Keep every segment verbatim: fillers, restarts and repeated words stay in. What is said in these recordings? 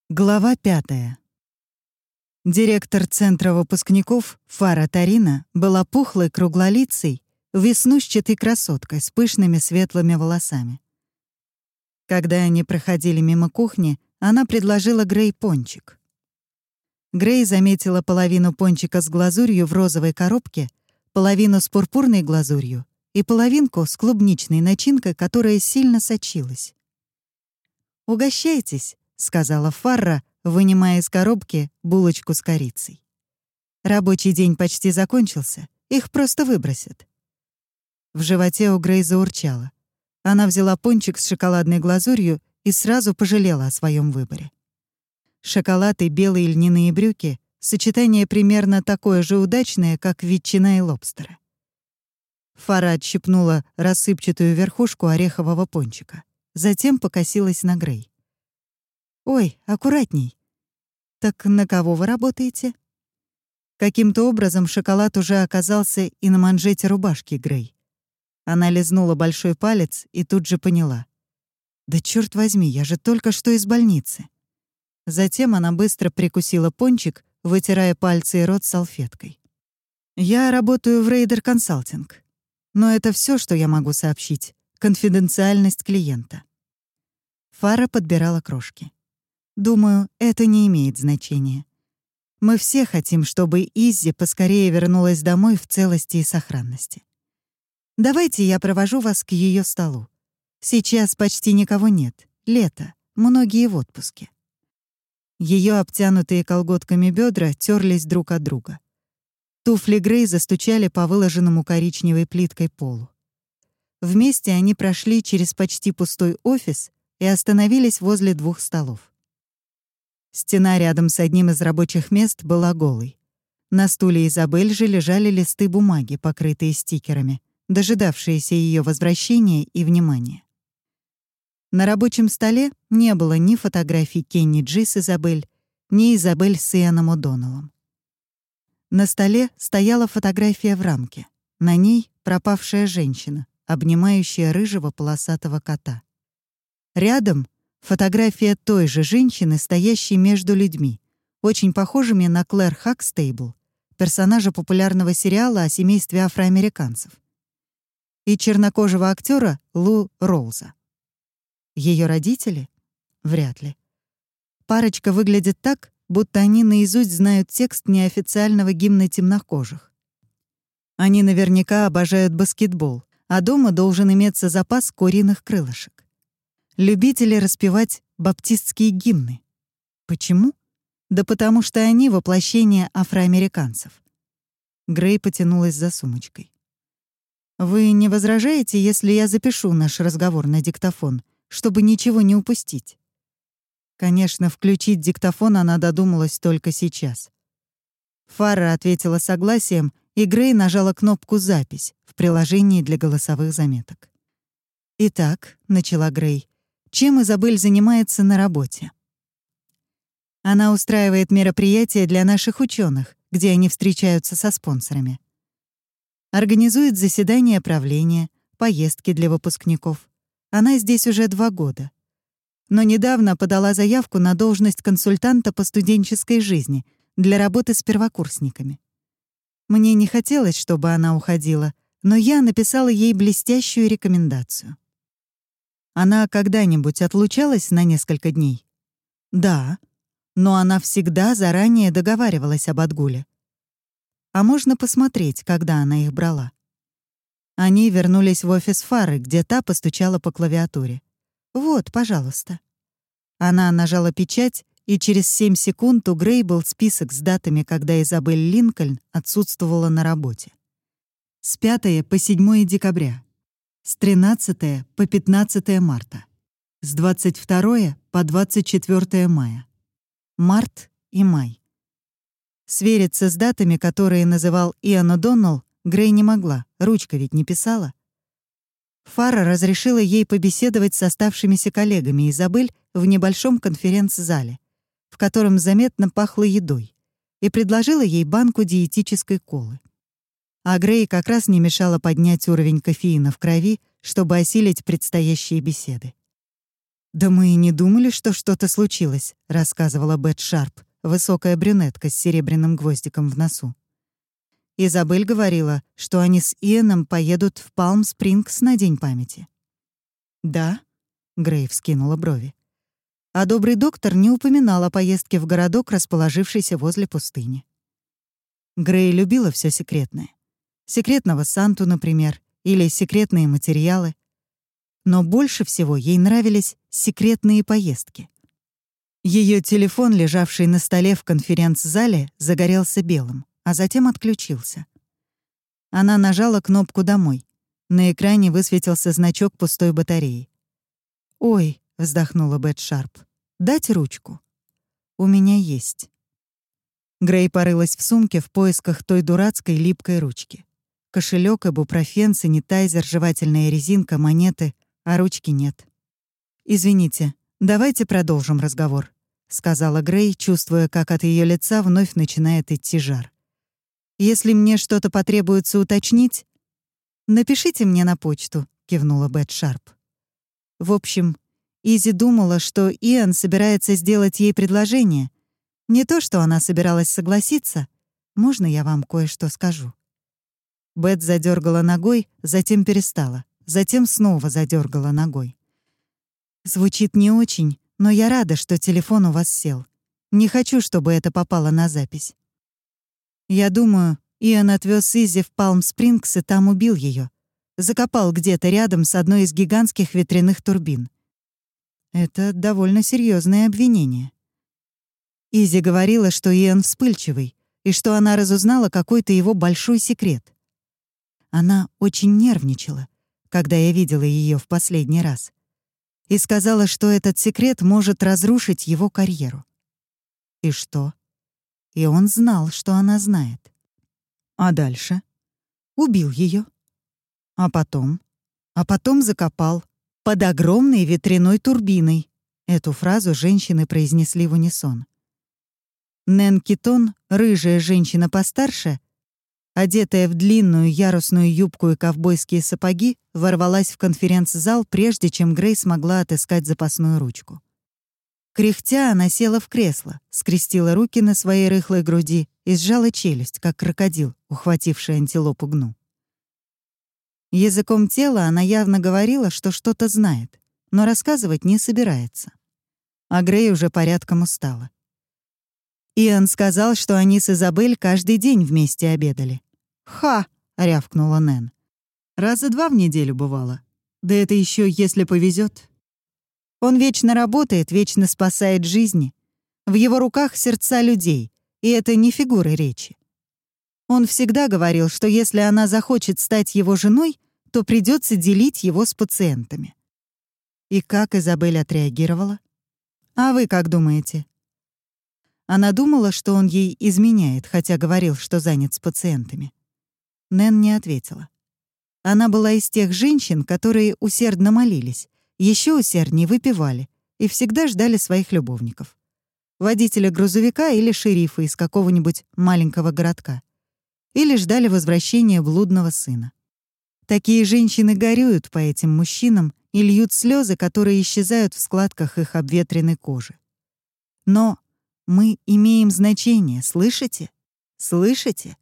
Глава пятая. Директор центра выпускников Фара Тарина была пухлой круглолицей, веснушчатой красоткой с пышными светлыми волосами. Когда они проходили мимо кухни, она предложила Грей пончик. Грей заметила половину пончика с глазурью в розовой коробке, половину с пурпурной глазурью и половинку с клубничной начинкой, которая сильно сочилась. «Угощайтесь», — сказала Фарра, вынимая из коробки булочку с корицей. «Рабочий день почти закончился, их просто выбросят». В животе у Грей заурчало. Она взяла пончик с шоколадной глазурью и сразу пожалела о своем выборе. Шоколад и белые льняные брюки — сочетание примерно такое же удачное, как ветчина и лобстера. Фара отщипнула рассыпчатую верхушку орехового пончика. Затем покосилась на Грей. «Ой, аккуратней. Так на кого вы работаете?» Каким-то образом шоколад уже оказался и на манжете рубашки Грей. Она лизнула большой палец и тут же поняла. «Да чёрт возьми, я же только что из больницы». Затем она быстро прикусила пончик, вытирая пальцы и рот салфеткой. «Я работаю в Рейдер Консалтинг. Но это всё, что я могу сообщить. Конфиденциальность клиента». Фара подбирала крошки. «Думаю, это не имеет значения. Мы все хотим, чтобы Иззи поскорее вернулась домой в целости и сохранности. Давайте я провожу вас к её столу. Сейчас почти никого нет. Лето, многие в отпуске». Её обтянутые колготками бедра терлись друг от друга. Туфли Грей застучали по выложенному коричневой плиткой полу. Вместе они прошли через почти пустой офис и остановились возле двух столов. Стена рядом с одним из рабочих мест была голой. На стуле Изабель же лежали листы бумаги, покрытые стикерами, дожидавшиеся её возвращения и внимания. На рабочем столе не было ни фотографий Кенни Джи с Изабель, ни Изабель с Ианом О'Доннеллом. На столе стояла фотография в рамке. На ней пропавшая женщина, обнимающая рыжего полосатого кота. Рядом фотография той же женщины, стоящей между людьми, очень похожими на Клэр Хакстейбл, персонажа популярного сериала о семействе афроамериканцев, и чернокожего актера Лу Роуза. Ее родители? Вряд ли. Парочка выглядит так, будто они наизусть знают текст неофициального гимна темнокожих. Они наверняка обожают баскетбол, а дома должен иметься запас куриных крылышек. Любители распевать баптистские гимны. Почему? Да потому что они воплощение афроамериканцев. Грей потянулась за сумочкой. «Вы не возражаете, если я запишу наш разговор на диктофон, чтобы ничего не упустить?» Конечно, включить диктофон она додумалась только сейчас. Фара ответила согласием, и Грей нажала кнопку «Запись» в приложении для голосовых заметок. «Итак», — начала Грей, — «чем Изабель занимается на работе?» «Она устраивает мероприятия для наших ученых, где они встречаются со спонсорами. Организует заседания правления, поездки для выпускников. Она здесь уже два года. Но недавно подала заявку на должность консультанта по студенческой жизни для работы с первокурсниками. Мне не хотелось, чтобы она уходила, но я написала ей блестящую рекомендацию». «Она когда-нибудь отлучалась на несколько дней?» «Да, но она всегда заранее договаривалась об отгуле. А можно посмотреть, когда она их брала?» Они вернулись в офис Фары, где та постучала по клавиатуре. «Вот, пожалуйста». Она нажала печать, и через семь секунд у Грей был список с датами, когда Изабель Линкольн отсутствовала на работе. С пятого по седьмое декабря, с тринадцатого по пятнадцатое марта, с двадцать второго по двадцать четвёртое мая. Март и май. Свериться с датами, которые называл Иан О'Доннелл, Грей не могла, ручка ведь не писала. Фара разрешила ей побеседовать с оставшимися коллегами Изабель в небольшом конференц-зале, в котором заметно пахло едой, и предложила ей банку диетической колы. А Грей как раз не мешало поднять уровень кофеина в крови, чтобы осилить предстоящие беседы. «Да мы и не думали, что что-то случилось», — рассказывала Бет Шарп, высокая брюнетка с серебряным гвоздиком в носу. Изабель говорила, что они с Иэном поедут в Палм-Спрингс на День памяти. «Да?» — Грей вскинула брови. А добрый доктор не упоминал о поездке в городок, расположившийся возле пустыни. Грей любила все секретное. Секретного Санту, например, или секретные материалы. Но больше всего ей нравились секретные поездки. Ее телефон, лежавший на столе в конференц-зале, загорелся белым, а затем отключился. Она нажала кнопку «Домой». На экране высветился значок пустой батареи. «Ой», — вздохнула Бет Шарп, — «дать ручку?» «У меня есть». Грей порылась в сумке в поисках той дурацкой липкой ручки. Кошелек, ибупрофен, санитайзер, жевательная резинка, монеты, а ручки нет. «Извините, давайте продолжим разговор», — сказала Грей, чувствуя, как от ее лица вновь начинает идти жар. «Если мне что-то потребуется уточнить, напишите мне на почту», — кивнула Бет Шарп. В общем, Изи думала, что Иэн собирается сделать ей предложение. Не то, что она собиралась согласиться. Можно я вам кое-что скажу?» Бет задергала ногой, затем перестала, затем снова задергала ногой. «Звучит не очень, но я рада, что телефон у вас сел. Не хочу, чтобы это попало на запись. Я думаю, Иэн отвез Изи в Палм-Спрингс и там убил ее. Закопал где-то рядом с одной из гигантских ветряных турбин. Это довольно серьезное обвинение. Изи говорила, что Иэн вспыльчивый, и что она разузнала какой-то его большой секрет. Она очень нервничала, когда я видела ее в последний раз, и сказала, что этот секрет может разрушить его карьеру. И что? И он знал, что она знает. А дальше? Убил ее. А потом? А потом закопал. Под огромной ветряной турбиной. Эту фразу женщины произнесли в унисон. Нэн Китон, рыжая женщина постарше, одетая в длинную ярусную юбку и ковбойские сапоги, ворвалась в конференц-зал, прежде чем Грей смогла отыскать запасную ручку. Кряхтя, она села в кресло, скрестила руки на своей рыхлой груди и сжала челюсть, как крокодил, ухвативший антилопу гну. Языком тела она явно говорила, что что-то знает, но рассказывать не собирается. А Грей уже порядком устала. Иэн сказал, что они с Изабель каждый день вместе обедали. «Ха!» — рявкнула Нэн. «Раза два в неделю бывало. Да это еще если повезет. Он вечно работает, вечно спасает жизни. В его руках сердца людей, и это не фигура речи. Он всегда говорил, что если она захочет стать его женой, то придется делить его с пациентами». И как Изабель отреагировала? А вы как думаете? Она думала, что он ей изменяет, хотя говорил, что занят с пациентами. Нэн не ответила. Она была из тех женщин, которые усердно молились, еще усерднее выпивали и всегда ждали своих любовников. Водителя грузовика или шерифа из какого-нибудь маленького городка. Или ждали возвращения блудного сына. Такие женщины горюют по этим мужчинам и льют слезы, которые исчезают в складках их обветренной кожи. Но мы имеем значение, слышите? Слышите?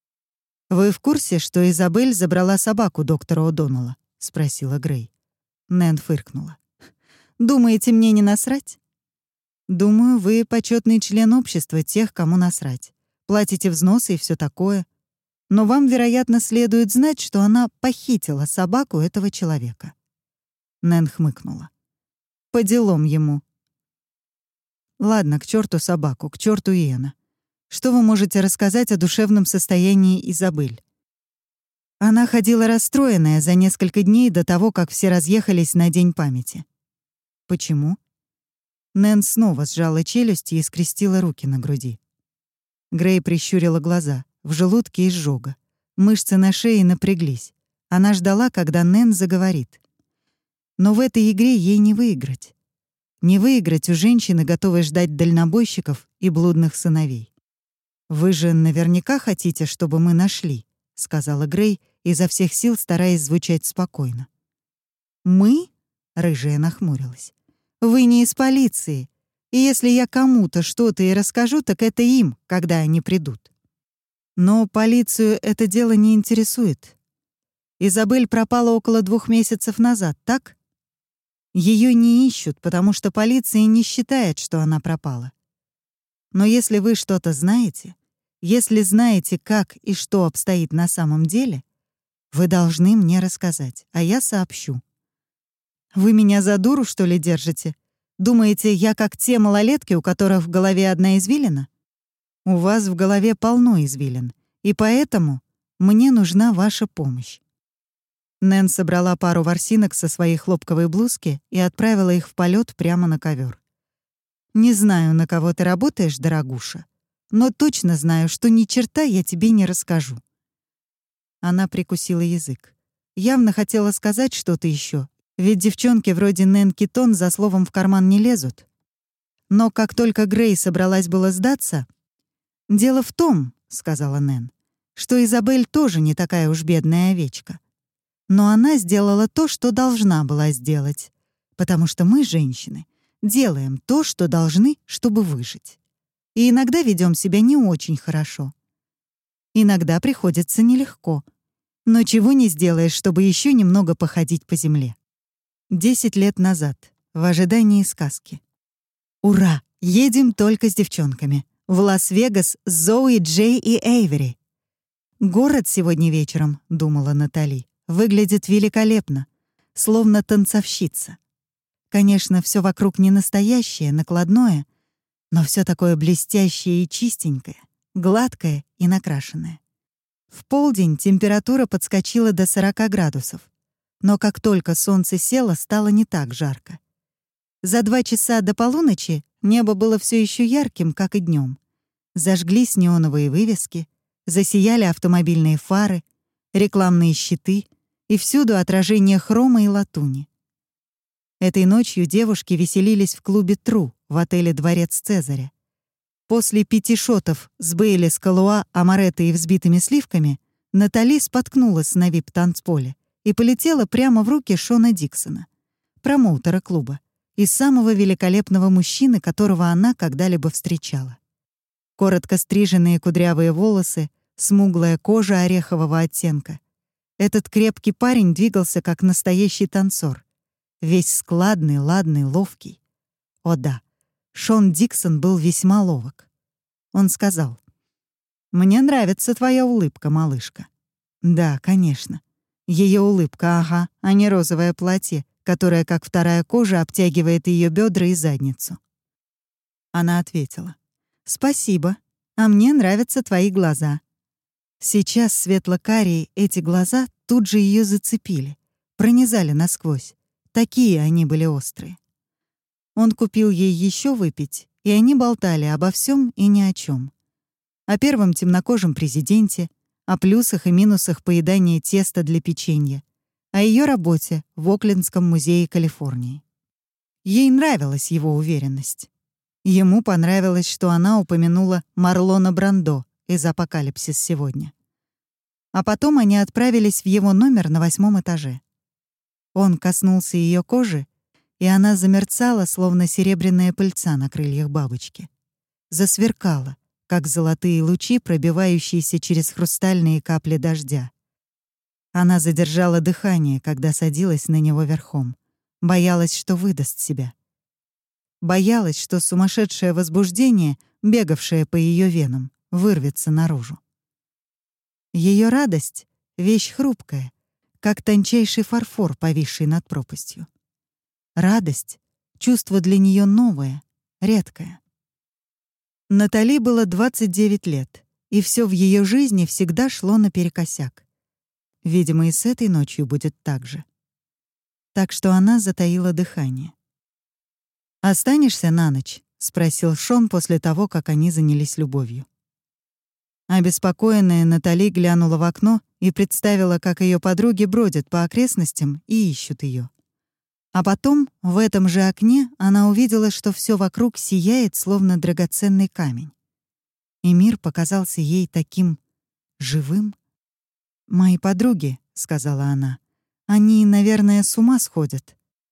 «Вы в курсе, что Изабель забрала собаку доктора О'Доннелла?» — спросила Грей. Нэн фыркнула. «Думаете, мне не насрать?» «Думаю, вы почетный член общества тех, кому насрать. Платите взносы и все такое. Но вам, вероятно, следует знать, что она похитила собаку этого человека». Нэн хмыкнула. «По делам ему». «Ладно, к черту собаку, к черту Иэна. Что вы можете рассказать о душевном состоянии Изабель?» Она ходила расстроенная за несколько дней до того, как все разъехались на День памяти. «Почему?» Нэн снова сжала челюсти и скрестила руки на груди. Грей прищурила глаза. В желудке изжога. Мышцы на шее напряглись. Она ждала, когда Нэн заговорит. Но в этой игре ей не выиграть. Не выиграть у женщины, готовой ждать дальнобойщиков и блудных сыновей. «Вы же наверняка хотите, чтобы мы нашли», — сказала Грей, изо всех сил стараясь звучать спокойно. «Мы?» — рыжая нахмурилась. Вы не из полиции. И если я кому-то что-то и расскажу, так это им, когда они придут. Но полицию это дело не интересует. Изабель пропала около двух месяцев назад, так? Ее не ищут, потому что полиция не считает, что она пропала. Но если вы что-то знаете, если знаете, как и что обстоит на самом деле, вы должны мне рассказать, а я сообщу. Вы меня за дуру, что ли, держите? Думаете, я как те малолетки, у которых в голове одна извилина? У вас в голове полно извилин, и поэтому мне нужна ваша помощь. Нэн собрала пару ворсинок со своей хлопковой блузки и отправила их в полет прямо на ковер. «Не знаю, на кого ты работаешь, дорогуша, но точно знаю, что ни черта я тебе не расскажу». Она прикусила язык. Явно хотела сказать что-то еще, ведь девчонки вроде Нэн Китон за словом в карман не лезут. Но как только Грей собралась было сдаться... «Дело в том, — сказала Нэн, — что Изабель тоже не такая уж бедная овечка. Но она сделала то, что должна была сделать, потому что мы, женщины, делаем то, что должны, чтобы выжить. И иногда ведем себя не очень хорошо. Иногда приходится нелегко. Но чего не сделаешь, чтобы еще немного походить по земле. Десять лет назад, в ожидании сказки. Ура! Едем только с девчонками. В Лас-Вегас с Зои, Джей и Эйвери. «Город сегодня вечером, — думала Натали, — выглядит великолепно, словно танцовщица. Конечно, все вокруг не настоящее, накладное, но все такое блестящее и чистенькое, гладкое и накрашенное. В полдень температура подскочила до сорока градусов, но как только солнце село, стало не так жарко. За два часа до полуночи небо было все еще ярким, как и днем. Зажглись неоновые вывески, засияли автомобильные фары, рекламные щиты и всюду отражение хрома и латуни. Этой ночью девушки веселились в клубе «Тру» в отеле «Дворец Цезаря». После пяти шотов с Бейлис, Калуа, Амаретто и взбитыми сливками Натали споткнулась на вип-танцполе и полетела прямо в руки Шона Диксона, промоутера клуба, и самого великолепного мужчины, которого она когда-либо встречала. Коротко стриженные кудрявые волосы, смуглая кожа орехового оттенка. Этот крепкий парень двигался как настоящий танцор. Весь складный, ладный, ловкий. О да, Шон Диксон был весьма ловок. Он сказал: «Мне нравится твоя улыбка, малышка». Да, конечно. Ее улыбка, ага, а не розовое платье, которое, как вторая кожа, обтягивает ее бедра и задницу. Она ответила: «Спасибо, а мне нравятся твои глаза». Сейчас светло-карие эти глаза тут же ее зацепили, пронизали насквозь. Такие они были острые. Он купил ей еще выпить, и они болтали обо всем и ни о чем. О первом темнокожем президенте, о плюсах и минусах поедания теста для печенья, о ее работе в Оклендском музее Калифорнии. Ей нравилась его уверенность. Ему понравилось, что она упомянула Марлона Брандо из «Апокалипсис сегодня». А потом они отправились в его номер на восьмом этаже. Он коснулся ее кожи, и она замерцала, словно серебряная пыльца на крыльях бабочки. Засверкала, как золотые лучи, пробивающиеся через хрустальные капли дождя. Она задержала дыхание, когда садилась на него верхом. Боялась, что выдаст себя. Боялась, что сумасшедшее возбуждение, бегавшее по ее венам, вырвется наружу. Ее радость — вещь хрупкая, как тончайший фарфор, повисший над пропастью. Радость — чувство для нее новое, редкое. Натали было двадцать девять лет, и все в ее жизни всегда шло наперекосяк. Видимо, и с этой ночью будет так же. Так что она затаила дыхание. «Останешься на ночь?» — спросил Шон после того, как они занялись любовью. Обеспокоенная Натали глянула в окно и представила, как ее подруги бродят по окрестностям и ищут ее. А потом, в этом же окне, она увидела, что все вокруг сияет, словно драгоценный камень. И мир показался ей таким живым. «Мои подруги», — сказала она, — «они, наверное, с ума сходят».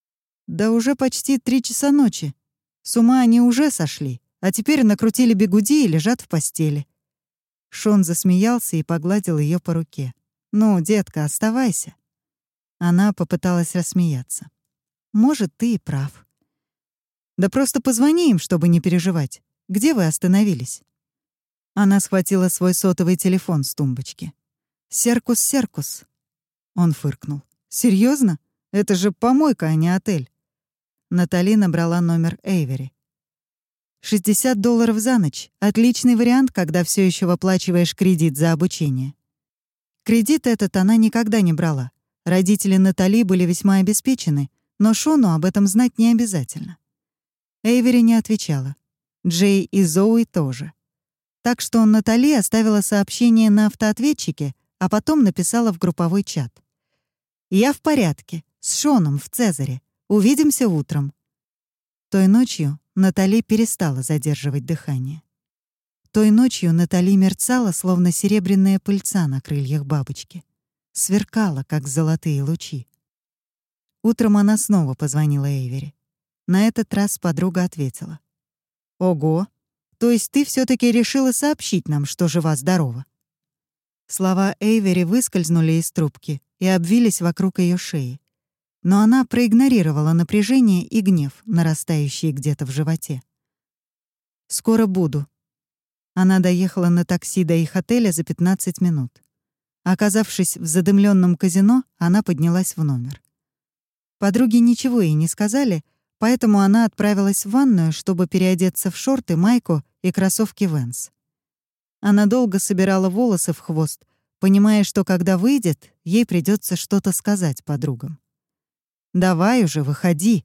Да уже почти три часа ночи. С ума они уже сошли, а теперь накрутили бигуди и лежат в постели». Шон засмеялся и погладил ее по руке. «Ну, детка, оставайся». Она попыталась рассмеяться. «Может, ты и прав». «Да просто позвони им, чтобы не переживать. Где вы остановились?» Она схватила свой сотовый телефон с тумбочки. «Серкус, Серкус». Он фыркнул. «Серьёзно? Это же помойка, а не отель». Натали набрала номер Эйвери. шестьдесят долларов за ночь. Отличный вариант, когда все еще выплачиваешь кредит за обучение. Кредит этот она никогда не брала. Родители Натали были весьма обеспечены, но Шону об этом знать не обязательно. Эйвери не отвечала. Джей и Зоуи тоже. Так что Натали оставила сообщение на автоответчике, а потом написала в групповой чат. «Я в порядке. С Шоном в Цезаре. Увидимся утром». Той ночью Натали перестала задерживать дыхание. Той ночью Натали мерцала, словно серебряная пыльца на крыльях бабочки. Сверкала, как золотые лучи. Утром она снова позвонила Эйвери. На этот раз подруга ответила. «Ого! То есть ты все таки решила сообщить нам, что жива-здорова?» Слова Эйвери выскользнули из трубки и обвились вокруг ее шеи. Но она проигнорировала напряжение и гнев, нарастающие где-то в животе. «Скоро буду». Она доехала на такси до их отеля за пятнадцать минут. Оказавшись в задымленном казино, она поднялась в номер. Подруги ничего ей не сказали, поэтому она отправилась в ванную, чтобы переодеться в шорты, майку и кроссовки Вэнс. Она долго собирала волосы в хвост, понимая, что когда выйдет, ей придется что-то сказать подругам. «Давай уже, выходи!»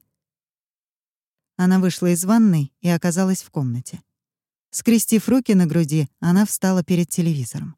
Она вышла из ванной и оказалась в комнате. Скрестив руки на груди, она встала перед телевизором.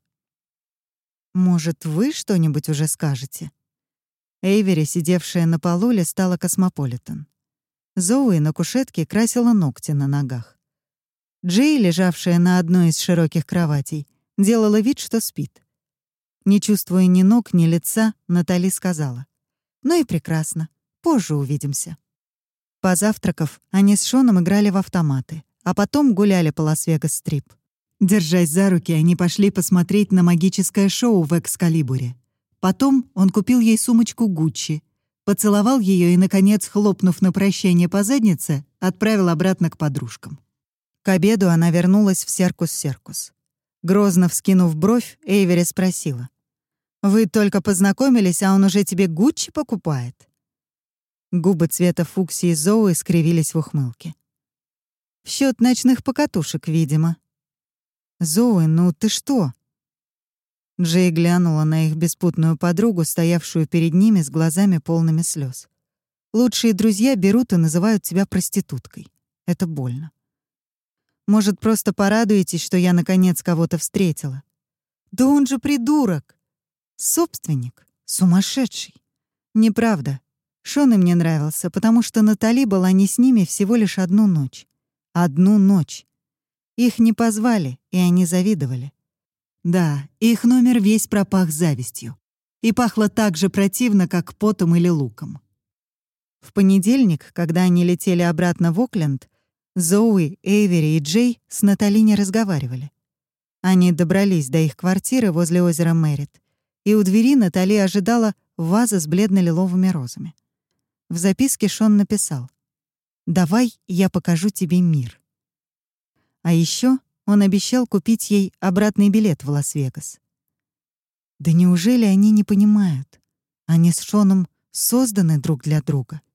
«Может, вы что-нибудь уже скажете?» Эйвери, сидевшая на полу, листала «Космополитен». Зоуи на кушетке красила ногти на ногах. Джей, лежавшая на одной из широких кроватей, делала вид, что спит. Не чувствуя ни ног, ни лица, Натали сказала: «Ну и прекрасно. Позже увидимся». Позавтракав, они с Шоном играли в автоматы, а потом гуляли по Лас-Вегас-стрип. Держась за руки, они пошли посмотреть на магическое шоу в Экскалибуре. Потом он купил ей сумочку Гуччи, поцеловал ее и, наконец, хлопнув на прощание по заднице, отправил обратно к подружкам. К обеду она вернулась в Серкус-Серкус. Грозно вскинув бровь, Эйвери спросила: «Вы только познакомились, а он уже тебе Гуччи покупает?» Губы цвета фуксии Зоуи скривились в ухмылке. «В счет ночных покатушек, видимо». «Зоуи, ну ты что?» Джей глянула на их беспутную подругу, стоявшую перед ними с глазами полными слез. «Лучшие друзья берут и называют тебя проституткой. Это больно. Может, просто порадуетесь, что я наконец кого-то встретила?» «Да он же придурок! Собственник, сумасшедший!» «Неправда. Шон им не нравился, потому что Натали была не с ними всего лишь одну ночь. Одну ночь. Их не позвали, и они завидовали. Да, их номер весь пропах завистью. И пахло так же противно, как потом или луком. В понедельник, когда они летели обратно в Окленд, Зоуи, Эйвери и Джей с Натали не разговаривали. Они добрались до их квартиры возле озера Мэрит, и у двери Натали ожидала ваза с бледно-лиловыми розами. В записке Шон написал: «Давай я покажу тебе мир». А еще он обещал купить ей обратный билет в Лас-Вегас. Да неужели они не понимают? Они с Шоном созданы друг для друга.